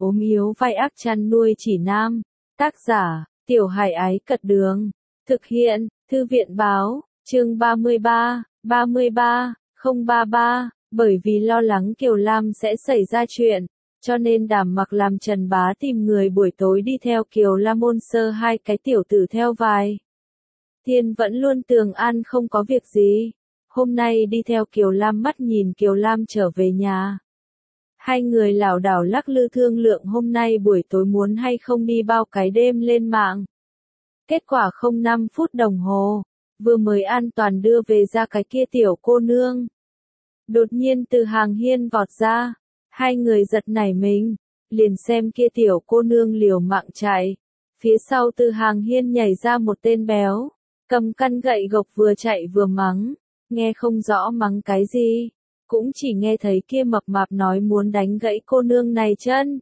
ốm yếu vai ác chăn nuôi chỉ nam. Tác giả, Tiểu Hải Ái Cật Đường. Thực hiện, Thư viện Báo, chương 33, 033, bởi vì lo lắng Kiều Lam sẽ xảy ra chuyện, cho nên Đàm Mặc làm Trần Bá tìm người buổi tối đi theo Kiều Lam ôn sơ hai cái tiểu tử theo vai. Thiên vẫn luôn tường an không có việc gì. Hôm nay đi theo Kiều Lam mắt nhìn Kiều Lam trở về nhà. Hai người lảo đảo lắc lư thương lượng hôm nay buổi tối muốn hay không đi bao cái đêm lên mạng. Kết quả không 5 phút đồng hồ, vừa mới an toàn đưa về ra cái kia tiểu cô nương. Đột nhiên từ hàng hiên vọt ra, hai người giật nảy mình, liền xem kia tiểu cô nương liều mạng chạy. Phía sau từ hàng hiên nhảy ra một tên béo, cầm căn gậy gộc vừa chạy vừa mắng, nghe không rõ mắng cái gì, cũng chỉ nghe thấy kia mập mạp nói muốn đánh gãy cô nương này chân.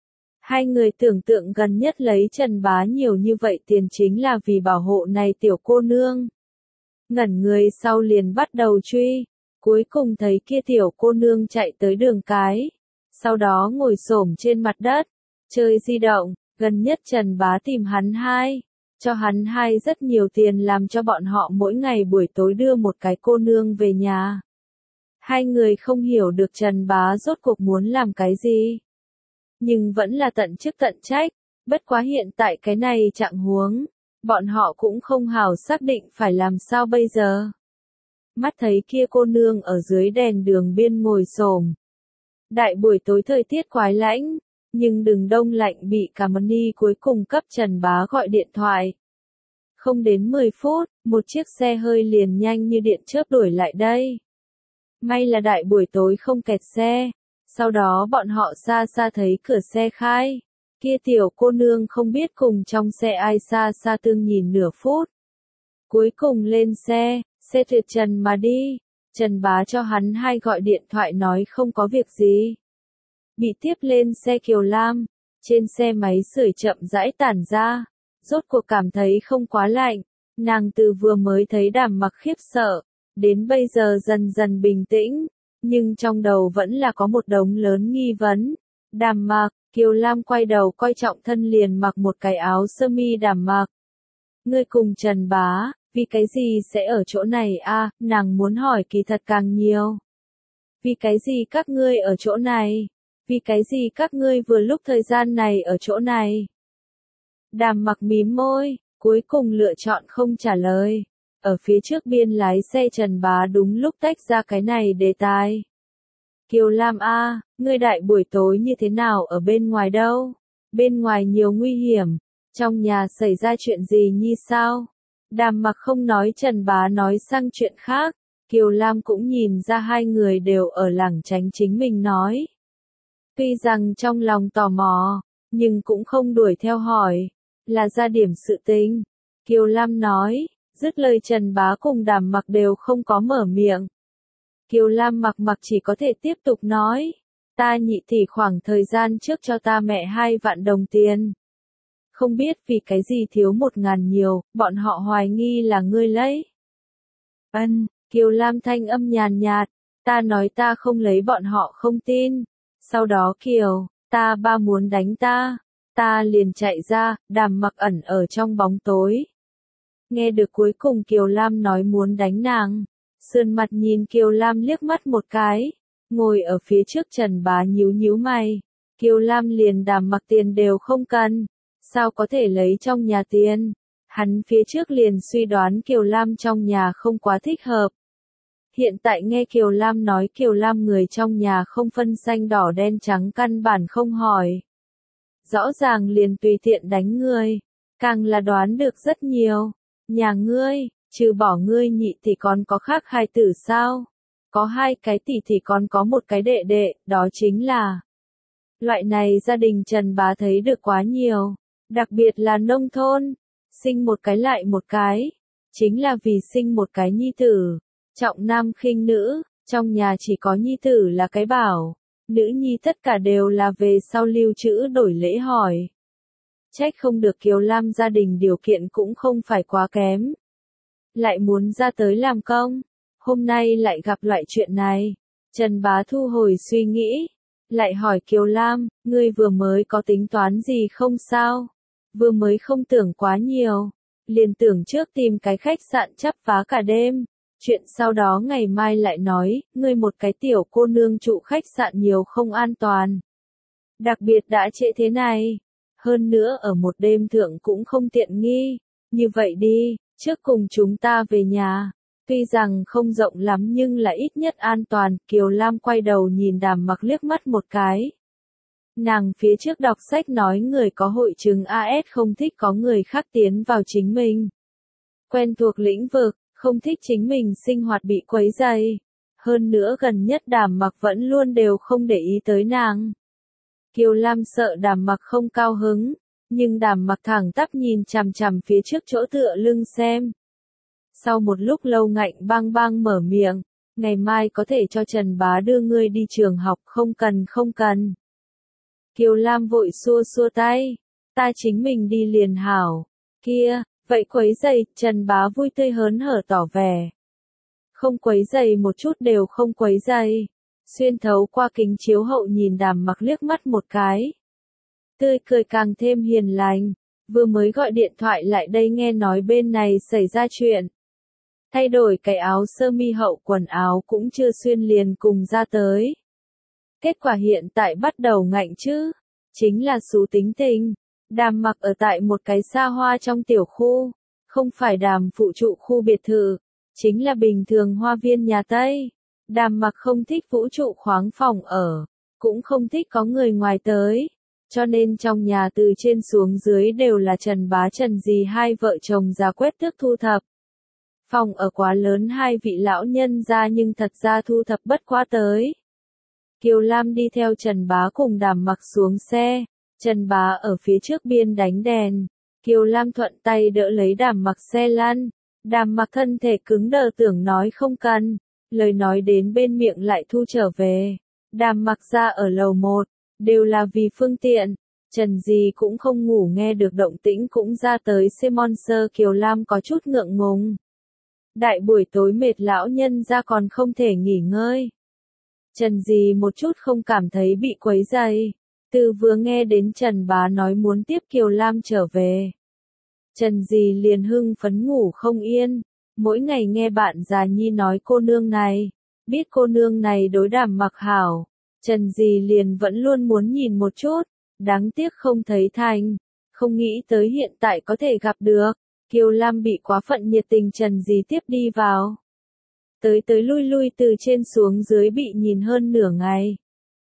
Hai người tưởng tượng gần nhất lấy Trần Bá nhiều như vậy tiền chính là vì bảo hộ này tiểu cô nương. Ngẩn người sau liền bắt đầu truy, cuối cùng thấy kia tiểu cô nương chạy tới đường cái, sau đó ngồi xổm trên mặt đất, chơi di động, gần nhất Trần Bá tìm hắn hai, cho hắn hai rất nhiều tiền làm cho bọn họ mỗi ngày buổi tối đưa một cái cô nương về nhà. Hai người không hiểu được Trần Bá rốt cuộc muốn làm cái gì, nhưng vẫn là tận chức tận trách, bất quá hiện tại cái này trạng huống, bọn họ cũng không hào xác định phải làm sao bây giờ. Mắt thấy kia cô nương ở dưới đèn đường biên ngồi xổm. Đại buổi tối thời tiết quái lãnh, nhưng đừng đông lạnh bị cả Mani cuối cùng cấp Trần Bá gọi điện thoại. Không đến 10 phút, một chiếc xe hơi liền nhanh như điện chớp đuổi lại đây. May là đại buổi tối không kẹt xe, sau đó bọn họ xa xa thấy cửa xe khai. Kia tiểu cô nương không biết cùng trong xe ai xa xa tương nhìn nửa phút. Cuối cùng lên xe trượt trần mà đi. Trần Bá cho hắn hai gọi điện thoại nói không có việc gì. Bị tiếp lên xe Kiều Lam, trên xe máy sưởi chậm rãi tản ra, rốt cuộc cảm thấy không quá lạnh, nàng từ vừa mới thấy Đàm Mặc khiếp sợ, đến bây giờ dần dần bình tĩnh, nhưng trong đầu vẫn là có một đống lớn nghi vấn. Đàm Mặc, Kiều Lam quay đầu coi trọng thân liền mặc một cái áo sơ mi. Đàm Mặc, ngươi cùng Trần Bá, vì cái gì sẽ ở chỗ này a? Nàng muốn hỏi kỳ thật càng nhiều. Vì cái gì các ngươi ở chỗ này? Vì cái gì các ngươi vừa lúc thời gian này ở chỗ này? Đàm Mặc mím môi, cuối cùng lựa chọn không trả lời. Ở phía trước biên lái xe Trần Bá đúng lúc tách ra cái này đề tài. Kiều Lam a, ngươi đại buổi tối như thế nào ở bên ngoài đâu? Bên ngoài nhiều nguy hiểm, trong nhà xảy ra chuyện gì nhi sao? Đàm Mặc không nói, Trần Bá nói sang chuyện khác. Kiều Lam cũng nhìn ra hai người đều ở lảng tránh chính mình nói. Tuy rằng trong lòng tò mò, nhưng cũng không đuổi theo hỏi, là ra điểm sự tình. Kiều Lam nói, dứt lời Trần Bá cùng Đàm Mặc đều không có mở miệng. Kiều Lam mặc chỉ có thể tiếp tục nói, ta nhị tỷ khoảng thời gian trước cho ta mẹ 2 vạn đồng tiền. Không biết vì cái gì thiếu 1.000 nhiều, bọn họ hoài nghi là ngươi lấy. Kiều Lam thanh âm nhàn nhạt, ta nói ta không lấy bọn họ không tin. Sau đó Kiều, ta ba muốn đánh ta liền chạy ra. Đàm Mặc ẩn ở trong bóng tối. Nghe được cuối cùng Kiều Lam nói muốn đánh nàng, sườn mặt nhìn Kiều Lam liếc mắt một cái, ngồi ở phía trước Trần Bá nhíu mày. Kiều Lam liền Đàm Mặc tiền đều không cần, sao có thể lấy trong nhà tiền? Hắn phía trước liền suy đoán Kiều Lam trong nhà không quá thích hợp. Hiện tại nghe Kiều Lam nói Kiều Lam người trong nhà không phân xanh đỏ đen trắng căn bản không hỏi. Rõ ràng liền tùy tiện đánh người, càng là đoán được rất nhiều. Nhà ngươi, trừ bỏ ngươi nhị thì còn có khác hai tử sao? Có 2 cái tỷ thì còn có một cái đệ đệ, đó chính là... Loại này gia đình Trần Bá thấy được quá nhiều, đặc biệt là nông thôn, sinh một cái lại một cái, chính là vì sinh một cái nhi tử, trọng nam khinh nữ, trong nhà chỉ có nhi tử là cái bảo, nữ nhi tất cả đều là về sau lưu trữ đổi lễ hỏi. Trách không được Kiều Lam gia đình điều kiện cũng không phải quá kém. Lại muốn ra tới làm công, hôm nay lại gặp loại chuyện này. Trần Bá thu hồi suy nghĩ, lại hỏi Kiều Lam, ngươi vừa mới có tính toán gì không sao? Vừa mới không tưởng quá nhiều, liền tưởng trước tìm cái khách sạn chắp vá cả đêm. Chuyện sau đó ngày mai lại nói, ngươi một cái tiểu cô nương trụ khách sạn nhiều không an toàn. Đặc biệt đã trễ thế này. Hơn nữa ở một đêm thượng cũng không tiện nghi. Như vậy đi, trước cùng chúng ta về nhà. Tuy rằng không rộng lắm nhưng là ít nhất an toàn. Kiều Lam quay đầu nhìn Đàm Mặc liếc mắt một cái. Nàng phía trước đọc sách nói người có hội chứng AS không thích có người khác tiến vào chính mình. Quen thuộc lĩnh vực, không thích chính mình sinh hoạt bị quấy rầy. Hơn nữa gần nhất Đàm Mặc vẫn luôn đều không để ý tới nàng. Kiều Lam sợ Đàm Mặc không cao hứng, nhưng Đàm Mặc thẳng tắp nhìn chằm chằm phía trước chỗ tựa lưng xem. Sau một lúc lâu ngạnh bang bang mở miệng, ngày mai có thể cho Trần Bá đưa ngươi đi trường học, không cần. Kiều Lam vội xua xua tay, ta chính mình đi liền hảo. Kia, vậy quấy giày, Trần Bá vui tươi hớn hở tỏ vẻ. Không quấy giày một chút đều không quấy giày. Xuyên thấu qua kính chiếu hậu nhìn Đàm Mặc liếc mắt một cái. Tươi cười càng thêm hiền lành, vừa mới gọi điện thoại lại đây nghe nói bên này xảy ra chuyện. Thay đổi cái áo sơ mi hậu quần áo cũng chưa xuyên liền cùng ra tới. Kết quả hiện tại bắt đầu ngạnh chứ, chính là xú tính tình. Đàm Mặc ở tại một cái xa hoa trong tiểu khu, không phải Đàm phụ trụ khu biệt thự, chính là bình thường hoa viên nhà Tây. Đàm Mặc không thích vũ trụ khoáng phòng ở, cũng không thích có người ngoài tới, cho nên trong nhà từ trên xuống dưới đều là Trần Bá Trần Dì hai vợ chồng già quét tước thu thập. Phòng ở quá lớn hai vị lão nhân ra nhưng thật ra thu thập bất quá tới. Kiều Lam đi theo Trần Bá cùng Đàm Mặc xuống xe, Trần Bá ở phía trước biên đánh đèn, Kiều Lam thuận tay đỡ lấy Đàm Mặc xe lăn, Đàm Mặc thân thể cứng đờ tưởng nói không cần, lời nói đến bên miệng lại thu trở về. Đàm Mặc ra ở lầu 1, đều là vì phương tiện, Trần Dì cũng không ngủ nghe được động tĩnh cũng ra tới xem monster. Kiều Lam có chút ngượng ngùng. Đại buổi tối mệt lão nhân ra còn không thể nghỉ ngơi. Trần Dì một chút không cảm thấy bị quấy rầy. Từ vừa nghe đến Trần Bá nói muốn tiếp Kiều Lam trở về, Trần Dì liền hưng phấn ngủ không yên. Mỗi ngày nghe bạn già nhi nói cô nương này, biết cô nương này đối Đàm Mặc hảo, Trần Dì liền vẫn luôn muốn nhìn một chút, đáng tiếc không thấy thành, không nghĩ tới hiện tại có thể gặp được. Kiều Lam bị quá phận nhiệt tình Trần Dì tiếp đi vào. Tới lui từ trên xuống dưới bị nhìn hơn nửa ngày.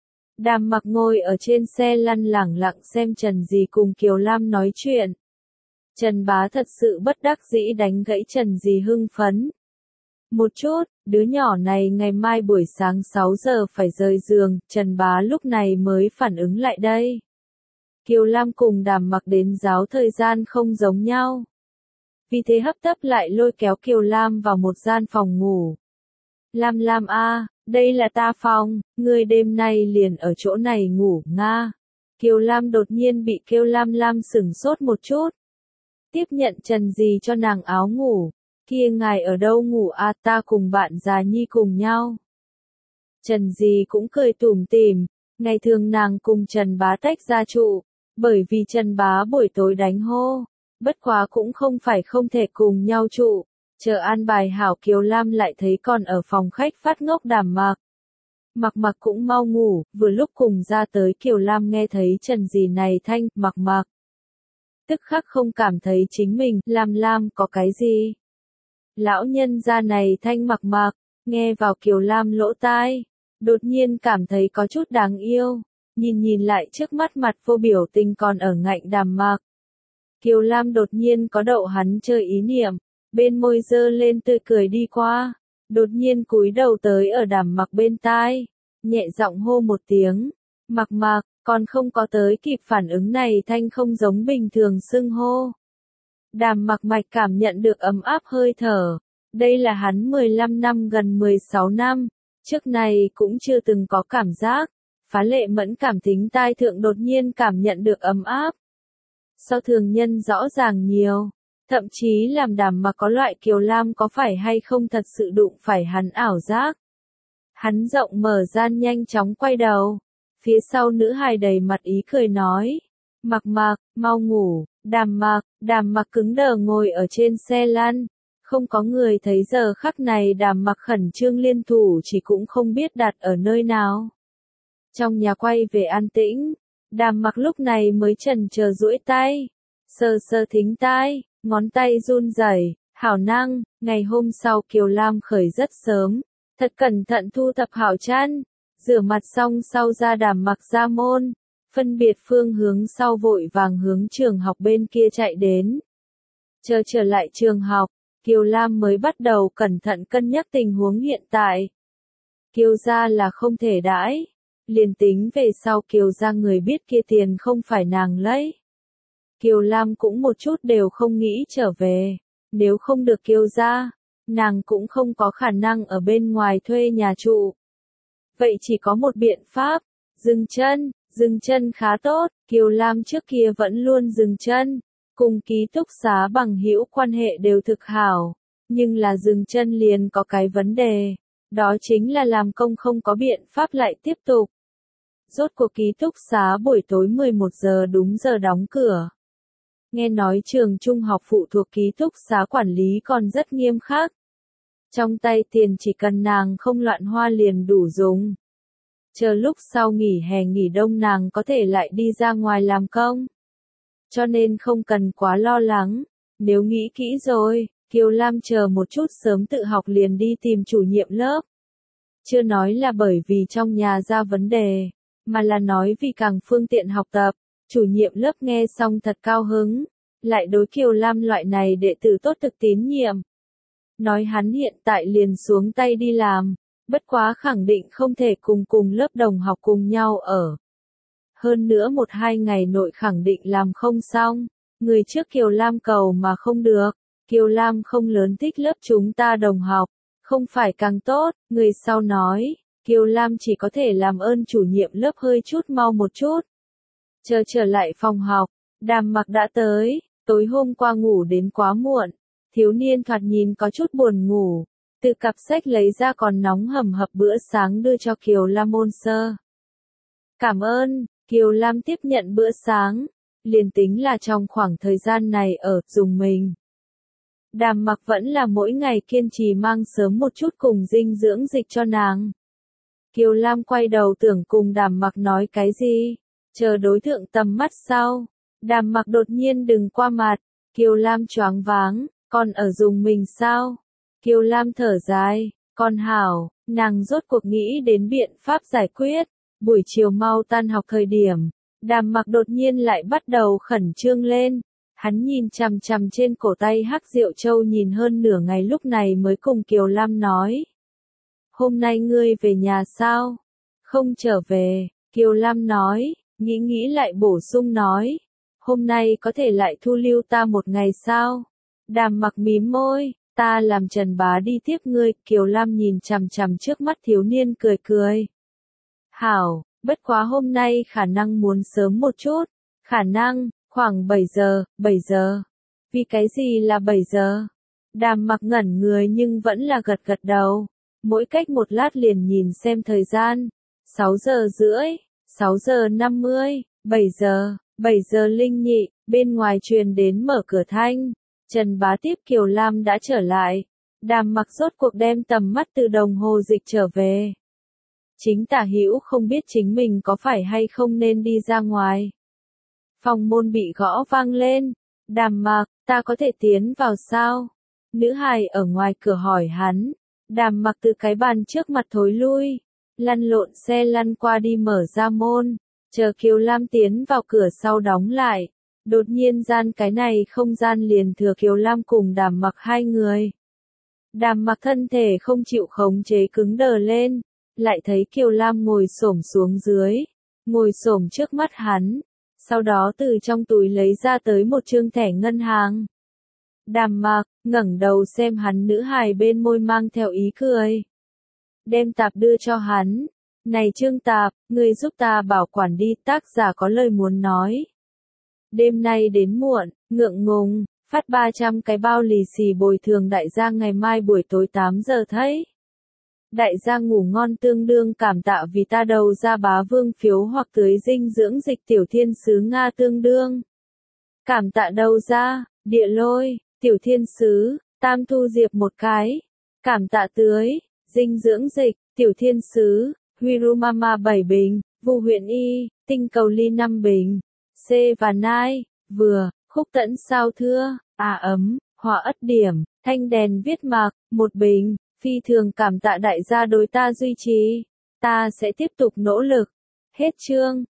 Đàm Mặc ngồi ở trên xe lăn lẳng lặng xem Trần Dì cùng Kiều Lam nói chuyện. Trần Bá thật sự bất đắc dĩ đánh gãy Trần Dì hưng phấn. Một chút, đứa nhỏ này ngày mai buổi sáng 6 giờ phải rời giường, Trần Bá lúc này mới phản ứng lại đây. Kiều Lam cùng Đàm Mặc đến giáo thời gian không giống nhau. Vì thế hấp tấp lại lôi kéo Kiều Lam vào một gian phòng ngủ. Lam a, đây là ta phòng, ngươi đêm nay liền ở chỗ này ngủ nga. Kiều Lam đột nhiên bị kêu Lam sửng sốt một chút. Tiếp nhận Trần Dì cho nàng áo ngủ. Kia ngài ở đâu ngủ à, ta cùng bạn già nhi cùng nhau. Trần Dì cũng cười tủm tỉm, ngày thường nàng cùng Trần Bá tách ra trụ, bởi vì Trần Bá buổi tối đánh hô, bất quá cũng không phải không thể cùng nhau trụ. Chờ an bài hảo Kiều Lam lại thấy còn ở phòng khách phát ngốc Đàm Mặc. Mặc cũng mau ngủ, vừa lúc cùng ra tới Kiều Lam nghe thấy Trần Dì này thanh, Mặc. Tức khắc không cảm thấy chính mình, Lam có cái gì. Lão nhân gia này thanh Mặc, nghe vào Kiều Lam lỗ tai, đột nhiên cảm thấy có chút đáng yêu, nhìn lại trước mắt mặt vô biểu tình còn ở ngạnh Đàm Mặc. Kiều Lam đột nhiên có đậu hắn chơi ý niệm, bên môi dơ lên tươi cười đi qua, đột nhiên cúi đầu tới ở Đàm Mặc bên tai, nhẹ giọng hô một tiếng, Mặc, còn không có tới kịp phản ứng này thanh không giống bình thường xưng hô. Đàm Mặc mạch cảm nhận được ấm áp hơi thở, đây là hắn 15 năm gần 16 năm, trước này cũng chưa từng có cảm giác, phá lệ mẫn cảm tính tai thượng đột nhiên cảm nhận được ấm áp. Sau thường nhân rõ ràng nhiều, thậm chí làm Đàm Mặc có loại Kiều Lam có phải hay không thật sự đụng phải hắn ảo giác. Hắn rộng mở gian nhanh chóng quay đầu, Phía sau nữ hài đầy mặt ý cười nói. Mặc mặc, mau ngủ, đàm mặc cứng đờ ngồi ở trên xe lăn. Không có người thấy giờ khắc này đàm mặc khẩn trương liên thủ chỉ cũng không biết đặt ở nơi nào. Trong nhà quay về an tĩnh, đàm mặc lúc này mới chần chờ duỗi tay. Sờ sờ thính tai, ngón tay run rẩy. Hảo năng, ngày hôm sau Kiều Lam khởi rất sớm, thật cẩn thận thu thập hảo chăn, rửa mặt xong sau ra đàm mặc ra môn, phân biệt phương hướng sau vội vàng hướng trường học bên kia chạy đến. Chờ trở lại trường học, Kiều Lam mới bắt đầu cẩn thận cân nhắc tình huống hiện tại. Kiều gia là không thể đãi, liền tính về sau Kiều gia người biết kia tiền không phải nàng lấy. Kiều Lam cũng một chút đều không nghĩ trở về. Nếu không được Kiều gia, nàng cũng không có khả năng ở bên ngoài thuê nhà trụ. Vậy chỉ có một biện pháp, dừng chân khá tốt, Kiều Lam trước kia vẫn luôn dừng chân, cùng ký túc xá bằng hữu quan hệ đều thực hảo, nhưng là dừng chân liền có cái vấn đề, đó chính là làm công không có biện pháp lại tiếp tục. Rốt cuộc ký túc xá buổi tối 11 giờ đúng giờ đóng cửa. Nghe nói trường trung học phụ thuộc ký túc xá quản lý còn rất nghiêm khắc. Trong tay tiền chỉ cần nàng không loạn hoa liền đủ dùng. Chờ lúc sau nghỉ hè nghỉ đông nàng có thể lại đi ra ngoài làm công. Cho nên không cần quá lo lắng. Nếu nghĩ kỹ rồi, Kiều Lam chờ một chút sớm tự học liền đi tìm chủ nhiệm lớp. Chưa nói là bởi vì trong nhà ra vấn đề, mà là nói vì càng phương tiện học tập. Chủ nhiệm lớp nghe xong thật cao hứng, lại đối Kiều Lam loại này đệ tử tốt thực tín nhiệm. Nói hắn hiện tại liền xuống tay đi làm, bất quá khẳng định không thể cùng lớp đồng học cùng nhau ở. Hơn nữa 1-2 ngày nội khẳng định làm không xong, người trước Kiều Lam cầu mà không được, Kiều Lam không lớn thích lớp chúng ta đồng học, không phải càng tốt, người sau nói, Kiều Lam chỉ có thể làm ơn chủ nhiệm lớp hơi chút mau một chút. Chờ trở lại phòng học, đàm mặc đã tới, tối hôm qua ngủ đến quá muộn, thiếu niên thoạt nhìn có chút buồn ngủ, từ cặp sách lấy ra còn nóng hầm hập bữa sáng đưa cho Kiều Lam ôn sơ. Cảm ơn, Kiều Lam tiếp nhận bữa sáng, liền tính là trong khoảng thời gian này ở dùng mình. Đàm mặc vẫn là mỗi ngày kiên trì mang sớm một chút cùng dinh dưỡng dịch cho nàng. Kiều Lam quay đầu tưởng cùng đàm mặc nói cái gì, chờ đối tượng tầm mắt sau. Đàm mặc đột nhiên đừng qua mặt, Kiều Lam choáng váng, còn ở dùng mình sao? Kiều Lam thở dài, con hảo, nàng rốt cuộc nghĩ đến biện pháp giải quyết. Buổi chiều mau tan học thời điểm, đàm mặc đột nhiên lại bắt đầu khẩn trương lên. Hắn nhìn chằm chằm trên cổ tay hắc Diệu Châu nhìn hơn nửa ngày lúc này mới cùng Kiều Lam nói. Hôm nay ngươi về nhà sao? Không trở về, Kiều Lam nói, nghĩ lại bổ sung nói. Hôm nay có thể lại thu lưu ta một ngày sao? Đàm mặc mím môi, ta làm Trần Bá đi tiếp ngươi, Kiều Lam nhìn chằm chằm trước mắt thiếu niên cười cười. Hảo, bất quá hôm nay khả năng muốn sớm một chút, khả năng, khoảng 7 giờ. Vì cái gì là 7 giờ? Đàm mặc ngẩn người nhưng vẫn là gật đầu. Mỗi cách một lát liền nhìn xem thời gian. 6 giờ rưỡi, 6 giờ 50, 7 giờ linh nhị, bên ngoài truyền đến mở cửa thanh. Trần Bá tiếp Kiều Lam đã trở lại. Đàm mặc rốt cuộc đem tầm mắt từ đồng hồ dịch trở về. Chính Tả Hữu không biết chính mình có phải hay không nên đi ra ngoài. Phòng môn bị gõ vang lên. Đàm mặc, ta có thể tiến vào sao? Nữ hài ở ngoài cửa hỏi hắn. Đàm mặc từ cái bàn trước mặt thối lui. Lăn lộn xe lăn qua đi mở ra môn. Chờ Kiều Lam tiến vào cửa sau đóng lại. Đột nhiên cái này không gian liền thừa Kiều Lam cùng đàm mặc hai người. Đàm mặc thân thể không chịu khống chế cứng đờ lên. Lại thấy Kiều Lam ngồi xổm xuống dưới. Ngồi xổm trước mắt hắn. Sau đó từ trong túi lấy ra tới một trương thẻ ngân hàng. Đàm mặc, ngẩng đầu xem hắn nữ hài bên môi mang theo ý cười. Đem tạp đưa cho hắn. Này trương tạp, ngươi giúp ta bảo quản đi, tác giả có lời muốn nói. Đêm nay đến muộn, ngượng ngùng, phát 300 cái bao lì xì bồi thường đại gia ngày mai buổi tối 8 giờ thấy. Đại gia ngủ ngon tương đương cảm tạ vì ta đầu ra bá vương phiếu hoặc tưới dinh dưỡng dịch tiểu thiên sứ Nga tương đương. Cảm tạ đầu ra, địa lôi, tiểu thiên sứ, tam thu diệp một cái. Cảm tạ tưới, dinh dưỡng dịch, tiểu thiên sứ, Hirumama 7 bình, Vu huyện Y, tinh cầu ly 5 bình. C và Nai, vừa, khúc tẫn sao thưa, ấm, họa ất điểm, thanh đèn viết mạc, 1 bình. Phi thường cảm tạ đại gia đối ta duy trì. Ta sẽ tiếp tục nỗ lực. Hết chương.